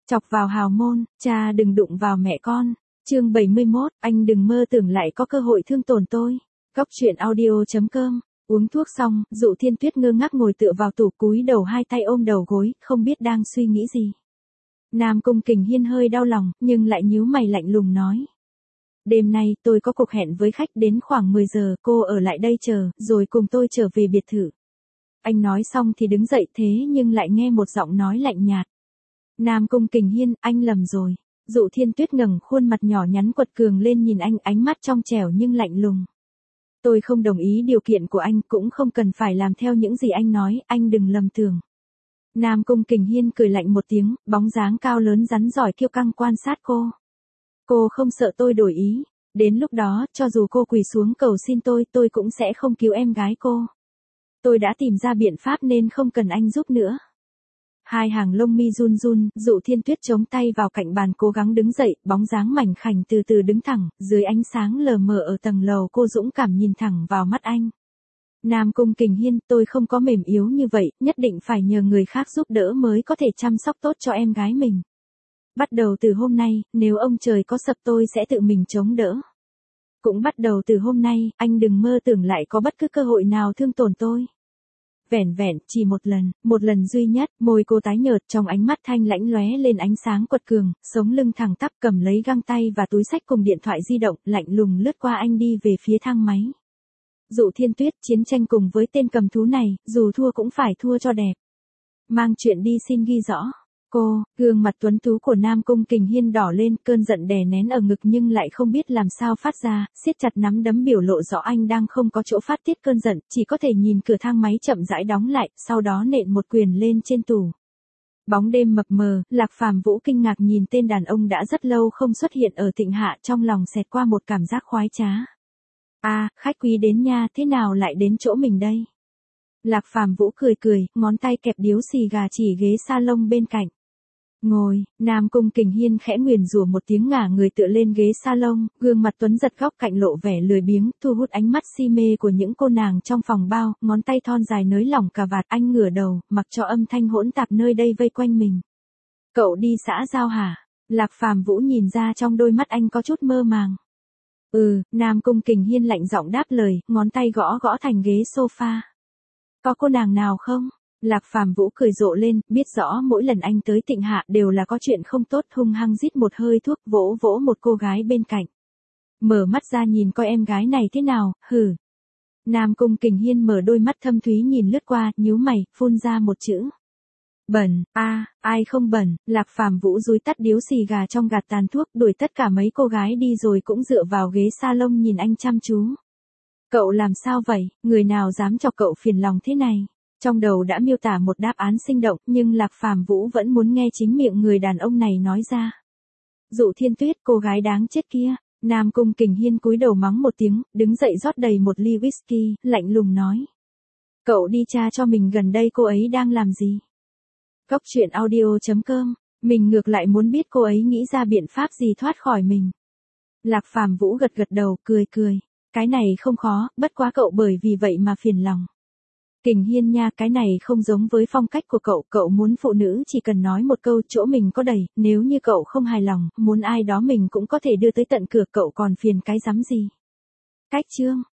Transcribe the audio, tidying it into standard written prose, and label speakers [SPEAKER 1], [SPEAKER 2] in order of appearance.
[SPEAKER 1] Chọc vào hào môn, cha đừng đụng vào mẹ con. Chương 71, anh đừng mơ tưởng lại có cơ hội thương tổn tôi. Góc truyện audio.com. Uống thuốc xong, Dụ Thiên Tuyết ngơ ngác ngồi tựa vào tủ cúi đầu hai tay ôm đầu gối, không biết đang suy nghĩ gì. Nam Cung Kình Hiên hơi đau lòng, nhưng lại nhíu mày lạnh lùng nói. Đêm nay tôi có cuộc hẹn với khách đến khoảng 10 giờ, cô ở lại đây chờ, rồi cùng tôi trở về biệt thự. Anh nói xong thì đứng dậy thế nhưng lại nghe một giọng nói lạnh nhạt. Nam Cung Kình Hiên, anh lầm rồi. Dụ Thiên Tuyết ngẩng khuôn mặt nhỏ nhắn quật cường lên nhìn anh, ánh mắt trong trẻo nhưng lạnh lùng. Tôi không đồng ý điều kiện của anh, cũng không cần phải làm theo những gì anh nói, anh đừng lầm tưởng. Nam Cung Kình Hiên cười lạnh một tiếng, bóng dáng cao lớn rắn giỏi kiêu căng quan sát cô. Cô không sợ tôi đổi ý, đến lúc đó, cho dù cô quỳ xuống cầu xin tôi cũng sẽ không cứu em gái cô. Tôi đã tìm ra biện pháp nên không cần anh giúp nữa. Hai hàng lông mi run run, Dụ Thiên Tuyết chống tay vào cạnh bàn cố gắng đứng dậy, bóng dáng mảnh khảnh từ từ đứng thẳng, dưới ánh sáng lờ mờ ở tầng lầu cô dũng cảm nhìn thẳng vào mắt anh. Nam Cung Kình Hiên, tôi không có mềm yếu như vậy, nhất định phải nhờ người khác giúp đỡ mới có thể chăm sóc tốt cho em gái mình. Bắt đầu từ hôm nay, nếu ông trời có sập tôi sẽ tự mình chống đỡ. Cũng bắt đầu từ hôm nay, anh đừng mơ tưởng lại có bất cứ cơ hội nào thương tổn tôi. Vẻn vẹn, chỉ một lần duy nhất, môi cô tái nhợt trong ánh mắt thanh lãnh lóe lên ánh sáng quật cường, sống lưng thẳng tắp cầm lấy găng tay và túi xách cùng điện thoại di động, lạnh lùng lướt qua anh đi về phía thang máy. Dụ Thiên Tuyết, chiến tranh cùng với tên cầm thú này, dù thua cũng phải thua cho đẹp. Mang chuyện đi xin ghi rõ. Gương mặt tuấn tú của Nam Cung Kình Hiên đỏ lên, cơn giận đè nén ở ngực nhưng lại không biết làm sao phát ra, siết chặt nắm đấm biểu lộ rõ anh đang không có chỗ phát tiết cơn giận, chỉ có thể nhìn cửa thang máy chậm rãi đóng lại, sau đó nện một quyền lên trên tủ. Bóng đêm mập mờ, Lạc Phàm Vũ kinh ngạc nhìn tên đàn ông đã rất lâu không xuất hiện ở Thịnh Hạ, trong lòng xẹt qua một cảm giác khoái trá. Khách quý đến nha, thế nào lại đến chỗ mình đây? Lạc Phàm Vũ cười, ngón tay kẹp điếu xì gà chỉ ghế salon bên cạnh. Ngồi, Nam Cung Kình Hiên khẽ nguyền rủa một tiếng ngả người tựa lên ghế salon, gương mặt tuấn giật góc cạnh lộ vẻ lười biếng, thu hút ánh mắt si mê của những cô nàng trong phòng bao, ngón tay thon dài nới lỏng cà vạt, anh ngửa đầu, mặc cho âm thanh hỗn tạp nơi đây vây quanh mình. Cậu đi xã giao hả? Lạc Phàm Vũ nhìn ra trong đôi mắt anh có chút mơ màng. Nam Cung Kình Hiên lạnh giọng đáp lời, ngón tay gõ thành ghế sofa. Có cô nàng nào không? Lạc Phàm Vũ cười rộ lên, biết rõ mỗi lần anh tới Thịnh Hạ đều là có chuyện không tốt, hung hăng rít một hơi thuốc, vỗ một cô gái bên cạnh. Mở mắt ra nhìn coi em gái này thế nào, hừ. Nam Cung Kình Hiên mở đôi mắt thâm thúy nhìn lướt qua, nhíu mày, phun ra một chữ. Bẩn, ai không bẩn. Lạc Phàm Vũ dúi tắt điếu xì gà trong gạt tàn thuốc, đuổi tất cả mấy cô gái đi rồi cũng dựa vào ghế salon nhìn anh chăm chú. Cậu làm sao vậy, người nào dám chọc cậu phiền lòng thế này? Trong đầu đã miêu tả một đáp án sinh động, nhưng Lạc Phàm Vũ vẫn muốn nghe chính miệng người đàn ông này nói ra. Dụ Thiên Tuyết, cô gái đáng chết kia. Nam Cung Kình Hiên cúi đầu mắng một tiếng, đứng dậy rót đầy một ly whisky, lạnh lùng nói. Cậu đi tra cho mình gần đây cô ấy đang làm gì? Góc truyện audio.com, mình ngược lại muốn biết cô ấy nghĩ ra biện pháp gì thoát khỏi mình. Lạc Phàm Vũ gật đầu, cười. Cái này không khó, bất quá cậu bởi vì vậy mà phiền lòng. Kình Hiên nha, cái này không giống với phong cách của cậu muốn phụ nữ chỉ cần nói một câu chỗ mình có đầy, nếu như cậu không hài lòng, muốn ai đó mình cũng có thể đưa tới tận cửa, cậu còn phiền cái rắm gì. Cách chương.